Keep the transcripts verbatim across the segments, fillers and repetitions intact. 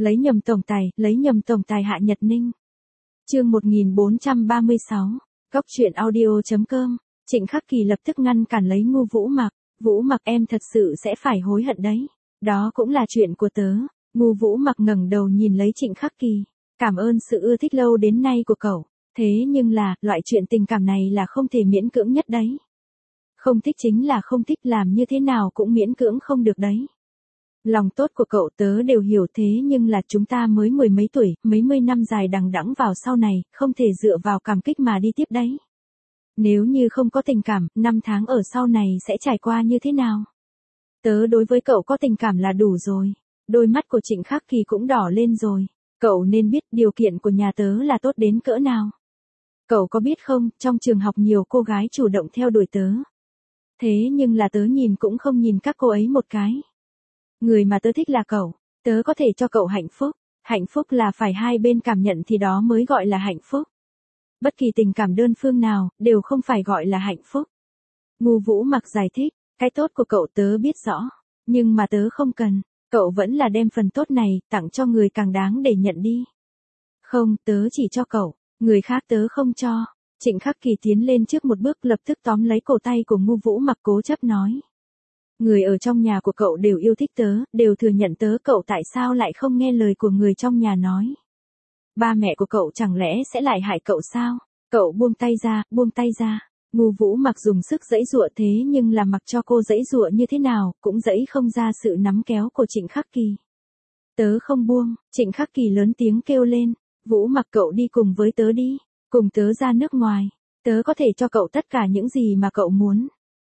Lấy nhầm tổng tài, lấy nhầm tổng tài Hạ Nhật Ninh. Chương một nghìn bốn trăm ba mươi sáu, Góc truyện audio.com. Trịnh Khắc Kỳ lập tức ngăn cản lấy Ngô Vũ Mặc, "Vũ Mặc, em thật sự sẽ phải hối hận đấy. Đó cũng là chuyện của tớ." Ngô Vũ Mặc ngẩng đầu nhìn lấy Trịnh Khắc Kỳ, "Cảm ơn sự ưa thích lâu đến nay của cậu, thế nhưng là, loại chuyện tình cảm này là không thể miễn cưỡng nhất đấy. Không thích chính là không thích, làm như thế nào cũng miễn cưỡng không được đấy. Lòng tốt của cậu tớ đều hiểu, thế nhưng là chúng ta mới mười mấy tuổi, mấy mươi năm dài đằng đẵng vào sau này, không thể dựa vào cảm kích mà đi tiếp đấy. Nếu như không có tình cảm, năm tháng ở sau này sẽ trải qua như thế nào? Tớ đối với cậu có tình cảm là đủ rồi." Đôi mắt của Trịnh Khắc Kỳ cũng đỏ lên rồi. "Cậu nên biết điều kiện của nhà tớ là tốt đến cỡ nào. Cậu có biết không, trong trường học nhiều cô gái chủ động theo đuổi tớ. Thế nhưng là tớ nhìn cũng không nhìn các cô ấy một cái. Người mà tớ thích là cậu, tớ có thể cho cậu hạnh phúc. Hạnh phúc là phải hai bên cảm nhận thì đó mới gọi là hạnh phúc. Bất kỳ tình cảm đơn phương nào, đều không phải gọi là hạnh phúc." Ngô Vũ Mặc giải thích, "Cái tốt của cậu tớ biết rõ, nhưng mà tớ không cần. Cậu vẫn là đem phần tốt này, tặng cho người càng đáng để nhận đi." "Không, tớ chỉ cho cậu, người khác tớ không cho." Trịnh Khắc Kỳ tiến lên trước một bước, lập tức tóm lấy cổ tay của Ngô Vũ Mặc, cố chấp nói. "Người ở trong nhà của cậu đều yêu thích tớ, đều thừa nhận tớ, cậu tại sao lại không nghe lời của người trong nhà nói? Ba mẹ của cậu chẳng lẽ sẽ lại hại cậu sao? Cậu buông tay ra, buông tay ra." Ngô Vũ Mặc dùng sức giãy giụa, thế nhưng là mặc cho cô giãy giụa như thế nào, cũng giãy không ra sự nắm kéo của Trịnh Khắc Kỳ. "Tớ không buông." Trịnh Khắc Kỳ lớn tiếng kêu lên, "Vũ Mặc, cậu đi cùng với tớ đi, cùng tớ ra nước ngoài, tớ có thể cho cậu tất cả những gì mà cậu muốn.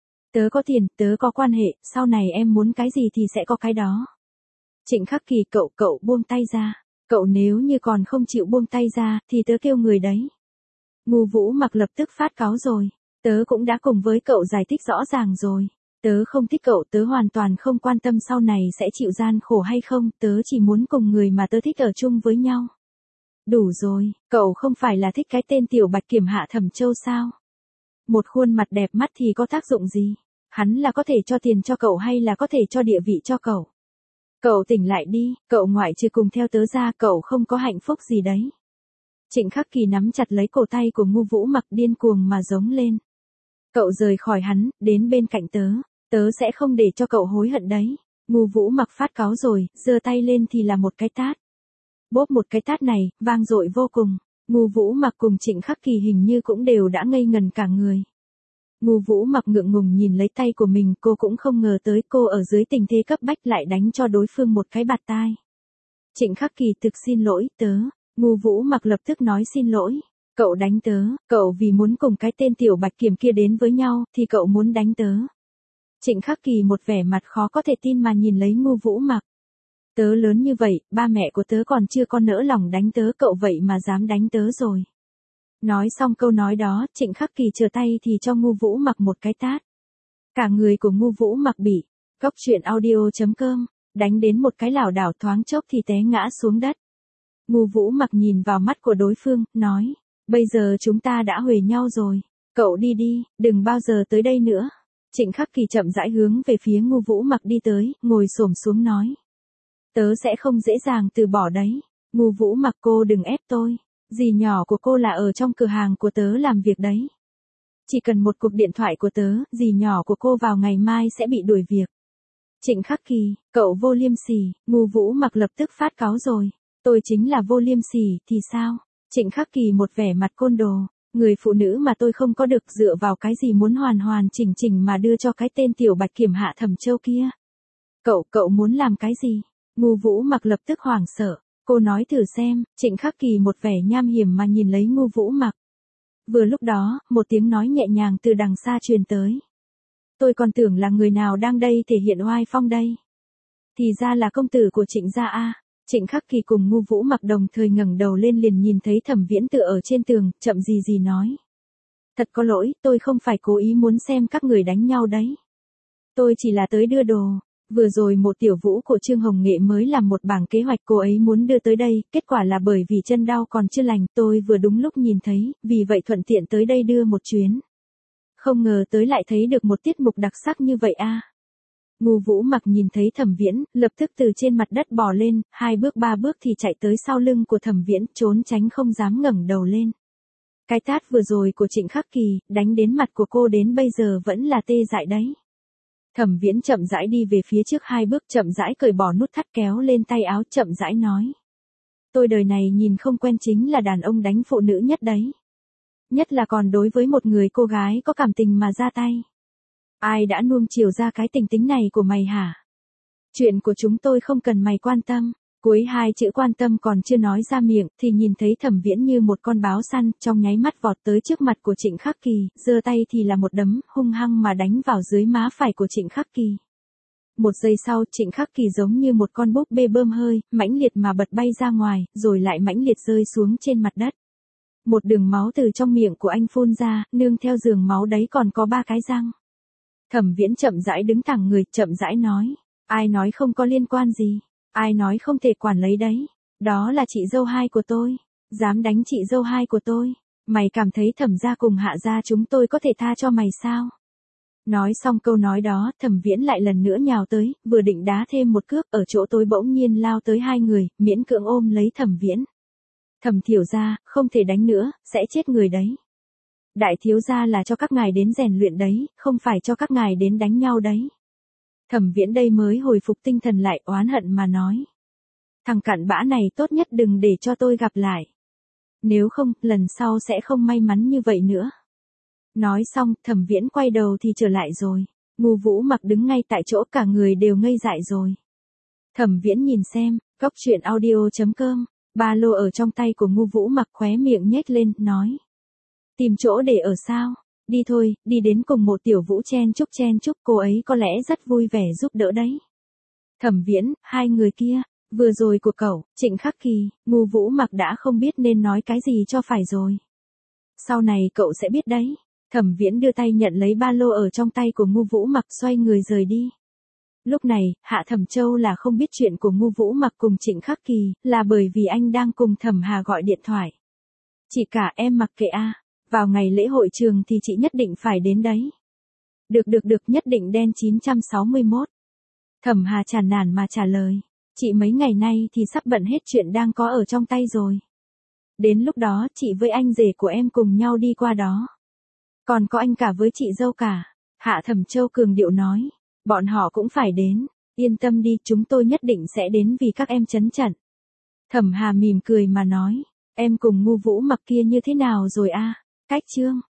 Tớ có tiền, tớ có quan hệ, sau này em muốn cái gì thì sẽ có cái đó." "Trịnh Khắc Kỳ, cậu, cậu buông tay ra. Cậu nếu như còn không chịu buông tay ra, thì tớ kêu người đấy." Ngô Vũ Mặc lập tức phát cáu rồi. "Tớ cũng đã cùng với cậu giải thích rõ ràng rồi. Tớ không thích cậu, tớ hoàn toàn không quan tâm sau này sẽ chịu gian khổ hay không, tớ chỉ muốn cùng người mà tớ thích ở chung với nhau." "Đủ rồi, cậu không phải là thích cái tên tiểu bạch kiểm Hạ Thẩm Châu sao? Một khuôn mặt đẹp mắt thì có tác dụng gì? Hắn là có thể cho tiền cho cậu hay là có thể cho địa vị cho cậu? Cậu tỉnh lại đi, cậu ngoại trừ cùng theo tớ ra, cậu không có hạnh phúc gì đấy." Trịnh Khắc Kỳ nắm chặt lấy cổ tay của Ngô Vũ Mặc, điên cuồng mà giống lên. "Cậu rời khỏi hắn, đến bên cạnh tớ, tớ sẽ không để cho cậu hối hận đấy." Ngô Vũ Mặc phát cáu rồi, giơ tay lên thì là một cái tát. Bốp, một cái tát này, vang dội vô cùng. Ngô Vũ Mặc cùng Trịnh Khắc Kỳ hình như cũng đều đã ngây ngần cả người. Ngô Vũ Mặc ngượng ngùng nhìn lấy tay của mình, cô cũng không ngờ tới cô ở dưới tình thế cấp bách lại đánh cho đối phương một cái bạt tai. "Trịnh Khắc Kỳ, thực xin lỗi, tớ." Ngô Vũ Mặc lập tức nói, "Xin lỗi. Cậu đánh tớ, cậu vì muốn cùng cái tên tiểu bạch kiểm kia đến với nhau, thì cậu muốn đánh tớ." Trịnh Khắc Kỳ một vẻ mặt khó có thể tin mà nhìn lấy Ngô Vũ Mặc. "Tớ lớn như vậy, ba mẹ của tớ còn chưa có nỡ lòng đánh tớ, cậu vậy mà dám đánh tớ rồi." Nói xong câu nói đó, Trịnh Khắc Kỳ trở tay thì cho Ngô Vũ Mặc một cái tát. Cả người của Ngô Vũ Mặc bị Góc truyện audio.com đánh đến một cái lảo đảo, thoáng chốc thì té ngã xuống đất. Ngô Vũ Mặc nhìn vào mắt của đối phương, nói, "Bây giờ chúng ta đã huề nhau rồi, cậu đi đi, đừng bao giờ tới đây nữa." Trịnh Khắc Kỳ chậm rãi hướng về phía Ngô Vũ Mặc đi tới, ngồi xổm xuống nói, "Tớ sẽ không dễ dàng từ bỏ đấy. Ngô Vũ Mặc, cô đừng ép tôi. Dì nhỏ của cô là ở trong cửa hàng của tớ làm việc đấy. Chỉ cần một cuộc điện thoại của tớ, dì nhỏ của cô vào ngày mai sẽ bị đuổi việc." Trịnh Khắc Kỳ, "Cậu vô liêm sỉ." Ngô Vũ Mặc lập tức phát cáu rồi. "Tôi chính là vô liêm sỉ, thì sao?" Trịnh Khắc Kỳ một vẻ mặt côn đồ. "Người phụ nữ mà tôi không có được, dựa vào cái gì muốn hoàn hoàn chỉnh chỉnh mà đưa cho cái tên tiểu bạch kiểm Hạ Thẩm Châu kia? Cậu, cậu muốn làm cái gì?" Ngô Vũ Mặc lập tức hoảng sợ. "Cô nói thử xem." Trịnh Khắc Kỳ một vẻ nham hiểm mà nhìn lấy Ngô Vũ Mặc. Vừa lúc đó, một tiếng nói nhẹ nhàng từ đằng xa truyền tới. "Tôi còn tưởng là người nào đang đây thể hiện oai phong đây. Thì ra là công tử của Trịnh gia a." Trịnh Khắc Kỳ cùng Ngô Vũ Mặc đồng thời ngẩng đầu lên, liền nhìn thấy Thẩm Viễn tựa ở trên tường, chậm gì gì nói, "Thật có lỗi, tôi không phải cố ý muốn xem các người đánh nhau đấy. Tôi chỉ là tới đưa đồ. Vừa rồi một tiểu vũ của Trương Hồng Nghệ mới làm một bảng kế hoạch cô ấy muốn đưa tới đây, kết quả là bởi vì chân đau còn chưa lành, tôi vừa đúng lúc nhìn thấy, vì vậy thuận tiện tới đây đưa một chuyến. Không ngờ tới lại thấy được một tiết mục đặc sắc như vậy a." Ngô Vũ Mặc nhìn thấy Thẩm Viễn, lập tức từ trên mặt đất bò lên, hai bước ba bước thì chạy tới sau lưng của Thẩm Viễn, trốn tránh không dám ngẩng đầu lên. Cái tát vừa rồi của Trịnh Khắc Kỳ, đánh đến mặt của cô đến bây giờ vẫn là tê dại đấy. Thẩm Viễn chậm rãi đi về phía trước hai bước, chậm rãi cởi bỏ nút thắt kéo lên tay áo, chậm rãi nói. Tôi đời này nhìn không quen chính là đàn ông đánh phụ nữ nhất đấy. Nhất là còn đối với một người cô gái có cảm tình mà ra tay. Ai đã nuông chiều ra cái tình tính này của mày hả? Chuyện của chúng tôi không cần mày quan tâm. Cuối hai chữ quan tâm còn chưa nói ra miệng, thì nhìn thấy Thẩm Viễn như một con báo săn, trong nháy mắt vọt tới trước mặt của Trịnh Khắc Kỳ, giơ tay thì là một đấm, hung hăng mà đánh vào dưới má phải của Trịnh Khắc Kỳ. Một giây sau, Trịnh Khắc Kỳ giống như một con búp bê bơm hơi, mãnh liệt mà bật bay ra ngoài, rồi lại mãnh liệt rơi xuống trên mặt đất. Một đường máu từ trong miệng của anh phun ra, nương theo giường máu đấy còn có ba cái răng. Thẩm Viễn chậm rãi đứng thẳng người, chậm rãi nói, ai nói không có liên quan gì, ai nói không thể quản lấy đấy, đó là chị dâu hai của tôi, dám đánh chị dâu hai của tôi, mày cảm thấy Thẩm gia cùng Hạ gia chúng tôi có thể tha cho mày sao? Nói xong câu nói đó, Thẩm Viễn lại lần nữa nhào tới, vừa định đá thêm một cước, ở chỗ tối bỗng nhiên lao tới hai người, miễn cưỡng ôm lấy Thẩm Viễn. Thẩm thiếu gia, không thể đánh nữa, sẽ chết người đấy. Đại thiếu gia là cho các ngài đến rèn luyện đấy, không phải cho các ngài đến đánh nhau đấy. Thẩm Viễn đây mới hồi phục tinh thần lại, oán hận mà nói. Thằng cặn bã này tốt nhất đừng để cho tôi gặp lại. Nếu không, lần sau sẽ không may mắn như vậy nữa. Nói xong, Thẩm Viễn quay đầu thì trở lại rồi. Ngô Vũ Mặc đứng ngay tại chỗ, cả người đều ngây dại rồi. Thẩm Viễn nhìn xem, góc truyện audio chấm com, ba lô ở trong tay của Ngô Vũ Mặc, khóe miệng nhếch lên, nói. Tìm chỗ để ở sao? Đi thôi, đi đến cùng một tiểu Vũ chen chúc chen chúc, cô ấy có lẽ rất vui vẻ giúp đỡ đấy. Thẩm Viễn, hai người kia, vừa rồi của cậu, Trịnh Khắc Kỳ, Ngô Vũ Mặc đã không biết nên nói cái gì cho phải rồi. Sau này cậu sẽ biết đấy. Thẩm Viễn đưa tay nhận lấy ba lô ở trong tay của Ngô Vũ Mặc, xoay người rời đi. Lúc này, Hạ Thẩm Châu là không biết chuyện của Ngô Vũ Mặc cùng Trịnh Khắc Kỳ, là bởi vì anh đang cùng Thẩm Hà gọi điện thoại. Chị cả em mặc kệ a, vào ngày lễ hội trường thì chị nhất định phải đến đấy. Được được được, nhất định đen chín trăm sáu mươi mốt. Thẩm Hà chán nản mà trả lời, chị mấy ngày nay thì sắp bận hết chuyện đang có ở trong tay rồi. Đến lúc đó chị với anh rể của em cùng nhau đi qua đó. Còn có anh cả với chị dâu cả. Hạ Thẩm Châu cường điệu nói, bọn họ cũng phải đến, yên tâm đi, chúng tôi nhất định sẽ đến vì các em trấn trận. Thẩm Hà mỉm cười mà nói, em cùng Ngô Vũ Mặc kia như thế nào rồi a? Cách chương